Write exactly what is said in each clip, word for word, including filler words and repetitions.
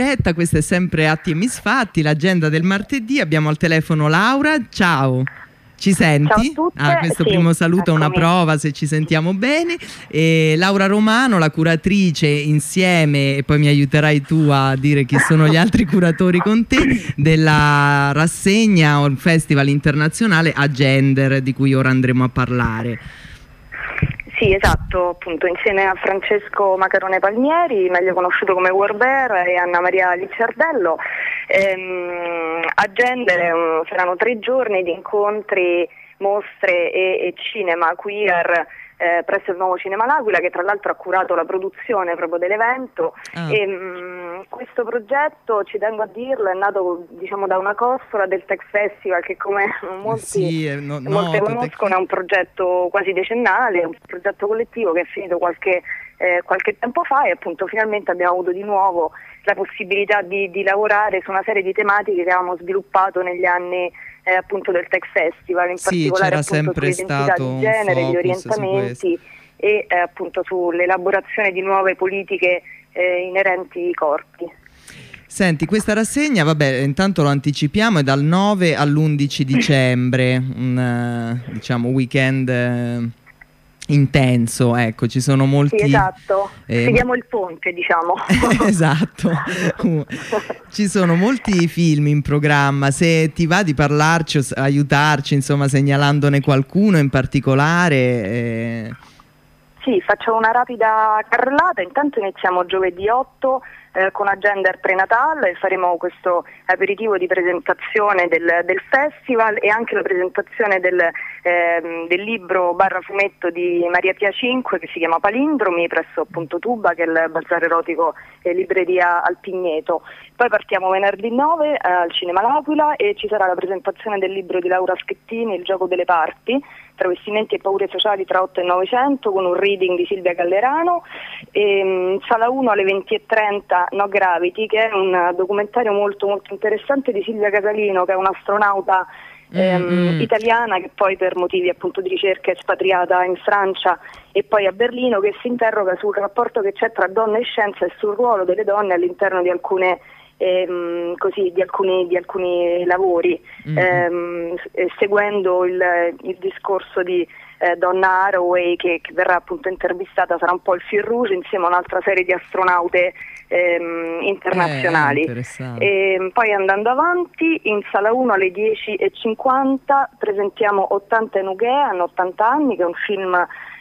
Questo è sempre Atti e Misfatti, l'agenda del martedì. Abbiamo al telefono Laura. Ciao, ci senti? Ciao a tutte. Ah, questo sì, primo saluto è una eccomi. prova se ci sentiamo bene. E Laura Romano, la curatrice insieme, e poi mi aiuterai tu a dire chi sono gli altri curatori con te, della rassegna o il festival internazionale Agender, di cui ora andremo a parlare. Sì, esatto, appunto, insieme a Francesco Macarone Palmieri, meglio conosciuto come Warbear, e Anna Maria Licciardello. Ehm, Agender um, saranno tre giorni di incontri, mostre e, e cinema queer eh, presso il Nuovo Cinema L'Aquila, che tra l'altro ha curato la produzione proprio dell'evento. Ah. E, um, questo progetto, ci tengo a dirlo, è nato diciamo da una costola del Tech Festival, che come molti Sì, è no, molte noto, conoscono è un progetto quasi decennale, un progetto collettivo che è finito qualche, eh, qualche tempo fa, e appunto finalmente abbiamo avuto di nuovo la possibilità di, di lavorare su una serie di tematiche che avevamo sviluppato negli anni eh, appunto del Tech Festival, in Sì, particolare c'era appunto sempre sull'identità stato di un genere, di focus su orientamenti e eh, appunto sull'elaborazione di nuove politiche eh, inerenti ai corpi. Senti, questa rassegna, vabbè, intanto lo anticipiamo, è dal nove all'undici dicembre, un uh, diciamo weekend uh, intenso, ecco, ci sono molti... Sì, esatto, eh, seguiamo il ponte, diciamo. Esatto, ci sono molti film in programma, se ti va di parlarci o aiutarci, insomma, segnalandone qualcuno in particolare... Eh... Sì, faccio una rapida carrellata. Intanto iniziamo giovedì otto eh, con Agender Prenatal, e faremo questo aperitivo di presentazione del, del festival, e anche la presentazione del, eh, del libro barra fumetto di Maria Pia cinque, che si chiama Palindromi, presso appunto Tuba, che è il bazar erotico e libreria al Pigneto. Poi partiamo venerdì nove eh, al Cinema L'Aquila, e ci sarà la presentazione del libro di Laura Schettini, Il gioco delle parti, travestimenti e paure sociali tra otto e novecento, con un reading di Silvia Gallerano. E, sala uno alle venti e trenta No Gravity, che è un documentario molto molto interessante di Silvia Casalino, che è un'astronauta ehm, mm-hmm. italiana, che poi per motivi appunto di ricerca è espatriata in Francia e poi a Berlino, che si interroga sul rapporto che c'è tra donna e scienza e sul ruolo delle donne all'interno di alcune Ehm, così, di, alcuni, di alcuni lavori, mm-hmm. ehm, seguendo il, il discorso di eh, Donna Haraway, che, che verrà appunto intervistata, sarà un po' il fil rouge insieme a un'altra serie di astronaute ehm, internazionali. Eh, e, poi andando avanti, in sala uno alle dieci e cinquanta presentiamo ottanta Enugea, hanno ottanta anni, che è un film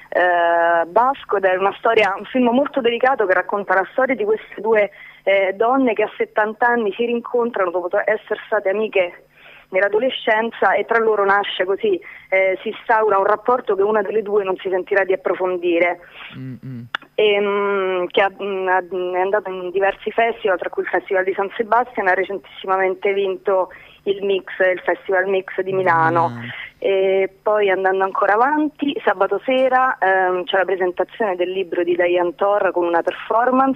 eh, basco, ed è una storia, un film molto delicato, che racconta la storia di queste due Eh, donne che a settanta anni si rincontrano dopo essere state amiche nell'adolescenza, e tra loro nasce così, eh, si instaura un rapporto che una delle due non si sentirà di approfondire. Mm-hmm. E, mh, che ha, mh, è andato in diversi festival, tra cui il Festival di San Sebastian, ha recentissimamente vinto il Mix, il Festival Mix di Milano. Mm. E poi andando ancora avanti, sabato sera ehm, c'è la presentazione del libro di Diane Torr con una performance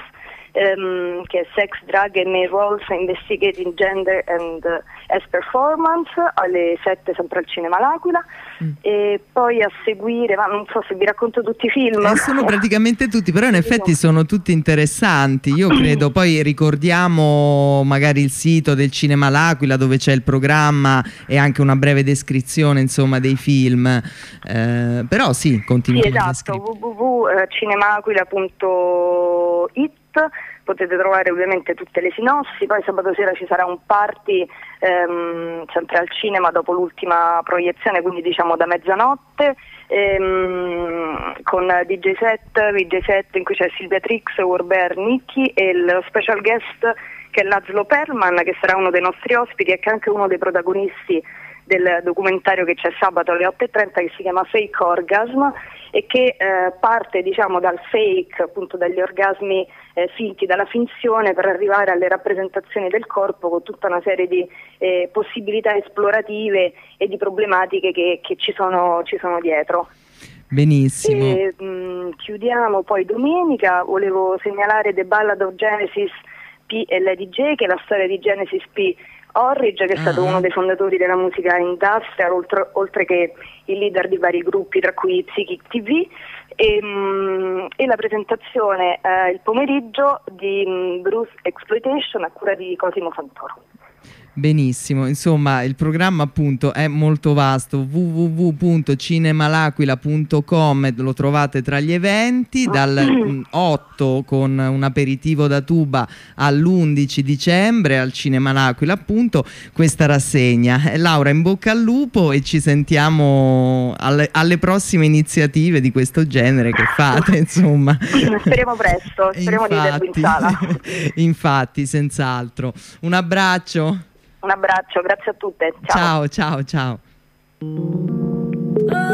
Um, che è Sex, Drug and Male Roles Investigating Gender and uh, as Performance, alle sette sempre al Cinema L'Aquila. Mm. E poi a seguire, ma non so se vi racconto tutti i film. Eh, sono praticamente tutti, però in effetti sono tutti interessanti. Io credo, poi ricordiamo magari il sito del Cinema L'Aquila, dove c'è il programma e anche una breve descrizione, insomma, dei film. Eh, però sì, continuiamo. Sì, esatto, w w w punto cinemaquila punto it. Potete trovare ovviamente tutte le sinossi. Poi sabato sera ci sarà un party ehm, sempre al cinema dopo l'ultima proiezione, quindi diciamo da mezzanotte, ehm, con D J set, V J set in cui c'è Silvia Trix, Warbear, Nicky, e lo special guest che è Laszlo Perlman, che sarà uno dei nostri ospiti e che è anche uno dei protagonisti del documentario che c'è sabato alle otto e trenta, che si chiama Fake Orgasm, e che eh, parte diciamo dal fake, appunto dagli orgasmi eh, finti, dalla finzione, per arrivare alle rappresentazioni del corpo, con tutta una serie di eh, possibilità esplorative e di problematiche che, che ci sono, ci sono dietro. Benissimo. E, mh, chiudiamo poi domenica. Volevo segnalare The Ballad of Genesis P e Lady J, che è la storia di Genesis P, Orridge, che è stato Ah. uno dei fondatori della musica industrial, oltre, oltre che il leader di vari gruppi, tra cui Psychic T V, e, mm, e la presentazione eh, il pomeriggio di mm, Bruce Exploitation a cura di Cosimo Santoro. Benissimo, insomma il programma appunto è molto vasto, w w w punto cinemalaquila punto com, lo trovate tra gli eventi, dal mm, otto con un aperitivo da tuba all'undici dicembre al Cinema L'Aquila appunto questa rassegna. Eh, Laura, in bocca al lupo e ci sentiamo alle, alle prossime iniziative di questo genere che fate, insomma. Speriamo presto, speriamo di vedervi in sala. Infatti, senz'altro. Un abbraccio. Un abbraccio, grazie a tutte. Ciao, Ciao, ciao, ciao.